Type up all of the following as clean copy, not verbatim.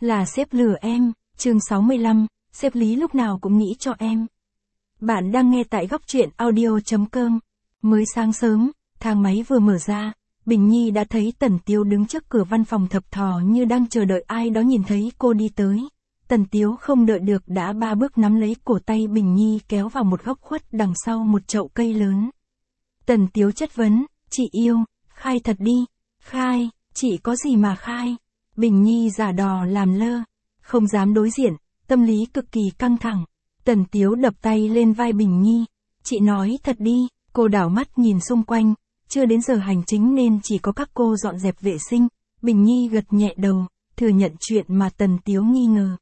Là sếp lừa em, chương 65, sếp Lý lúc nào cũng nghĩ cho em. Bạn đang nghe tại góc truyện audio.com. Mới sáng sớm, thang máy vừa mở ra, Bình Nhi đã thấy Tần Tiếu đứng trước cửa văn phòng thập thò như đang chờ đợi ai đó nhìn thấy cô đi tới. Tần Tiếu không đợi được đã 3 bước nắm lấy cổ tay Bình Nhi kéo vào một góc khuất đằng sau một chậu cây lớn. Tần Tiếu chất vấn, chị yêu, khai thật đi. Khai, chị có gì mà khai? Bình Nhi giả đò làm lơ, không dám đối diện, tâm lý cực kỳ căng thẳng. Tần Tiếu đập tay lên vai Bình Nhi. Chị nói thật đi, cô đảo mắt nhìn xung quanh, chưa đến giờ hành chính nên chỉ có các cô dọn dẹp vệ sinh. Bình Nhi gật nhẹ đầu, thừa nhận chuyện mà Tần Tiếu nghi ngờ.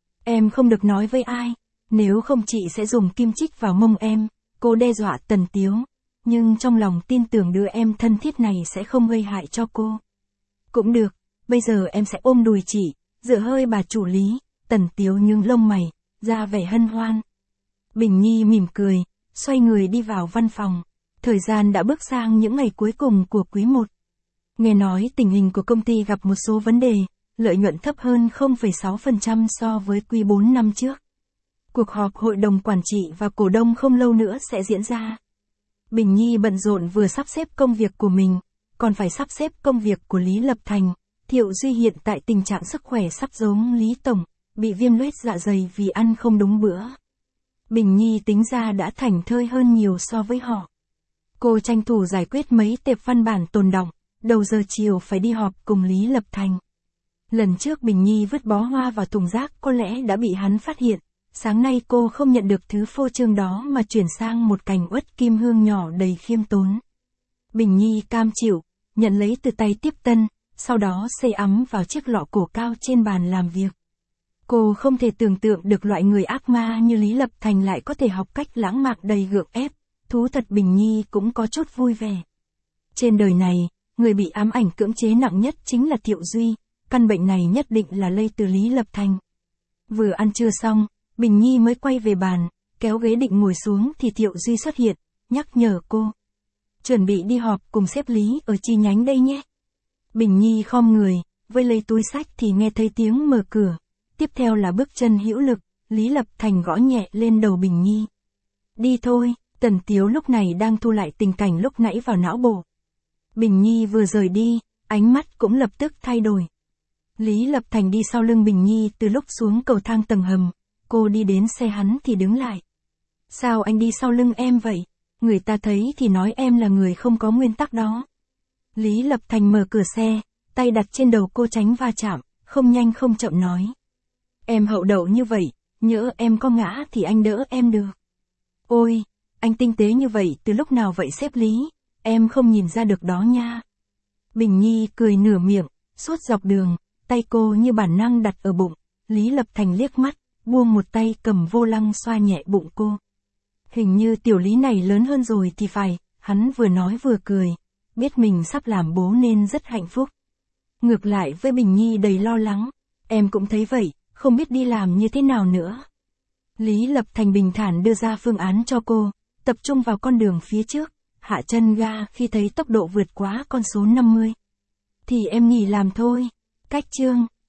Em không được nói với ai, nếu không chị sẽ dùng kim chích vào mông em, cô đe dọa Tần Tiếu. Nhưng trong lòng tin tưởng đứa em thân thiết này sẽ không gây hại cho cô. Cũng được, bây giờ em sẽ ôm đùi chị, dựa hơi bà chủ Lý. Tần Tiếu nhướng lông mày, ra vẻ hân hoan. Bình Nhi mỉm cười, xoay người đi vào văn phòng. Thời gian đã bước sang những ngày cuối cùng của quý 1. Nghe nói tình hình của công ty gặp một số vấn đề, lợi nhuận thấp hơn 0,6% so với quý 4 năm trước. Cuộc họp hội đồng quản trị và cổ đông không lâu nữa sẽ diễn ra. Bình Nhi bận rộn vừa sắp xếp công việc của mình, còn phải sắp xếp công việc của Lý Lập Thành. Thiệu Duy hiện tại tình trạng sức khỏe sắp giống Lý Tổng, bị viêm loét dạ dày vì ăn không đúng bữa. Bình Nhi tính ra đã thảnh thơi hơn nhiều so với họ. Cô tranh thủ giải quyết mấy tệp văn bản tồn đọng, đầu giờ chiều phải đi họp cùng Lý Lập Thành. Lần trước Bình Nhi vứt bó hoa vào thùng rác có lẽ đã bị hắn phát hiện. Sáng nay cô không nhận được thứ phô trương đó mà chuyển sang một cành uất kim hương nhỏ đầy khiêm tốn. Bình Nhi cam chịu, nhận lấy từ tay tiếp tân, sau đó xây ấm vào chiếc lọ cổ cao trên bàn làm việc. Cô không thể tưởng tượng được loại người ác ma như Lý Lập Thành lại có thể học cách lãng mạn đầy gượng ép, thú thật Bình Nhi cũng có chút vui vẻ. Trên đời này, người bị ám ảnh cưỡng chế nặng nhất chính là Thiệu Duy, căn bệnh này nhất định là lây từ Lý Lập Thành. Vừa ăn trưa xong, Bình Nhi mới quay về bàn, kéo ghế định ngồi xuống thì Thiệu Duy xuất hiện, nhắc nhở cô. Chuẩn bị đi họp cùng sếp Lý ở chi nhánh đây nhé. Bình Nhi khom người, vơi lấy túi sách thì nghe thấy tiếng mở cửa. Tiếp theo là bước chân hữu lực, Lý Lập Thành gõ nhẹ lên đầu Bình Nhi. Đi thôi, Tần Tiếu lúc này đang thu lại tình cảnh lúc nãy vào não bộ. Bình Nhi vừa rời đi, ánh mắt cũng lập tức thay đổi. Lý Lập Thành đi sau lưng Bình Nhi từ lúc xuống cầu thang tầng hầm. Cô đi đến xe hắn thì đứng lại. Sao anh đi sau lưng em vậy? Người ta thấy thì nói em là người không có nguyên tắc đó. Lý Lập Thành mở cửa xe, tay đặt trên đầu cô tránh va chạm, không nhanh không chậm nói. Em hậu đậu như vậy, nhỡ em có ngã thì anh đỡ em được. Ôi, anh tinh tế như vậy từ lúc nào vậy sếp Lý? Em không nhìn ra được đó nha. Bình Nhi cười nửa miệng, suốt dọc đường, tay cô như bản năng đặt ở bụng. Lý Lập Thành liếc mắt, buông một tay cầm vô lăng xoa nhẹ bụng cô. Hình như tiểu Lý này lớn hơn rồi thì phải, hắn vừa nói vừa cười, biết mình sắp làm bố nên rất hạnh phúc. Ngược lại với Bình Nhi đầy lo lắng, em cũng thấy vậy, không biết đi làm như thế nào nữa. Lý Lập Thành bình thản đưa ra phương án cho cô, tập trung vào con đường phía trước, hạ chân ga khi thấy tốc độ vượt quá con số 50. Thì em nghỉ làm thôi, cách chương.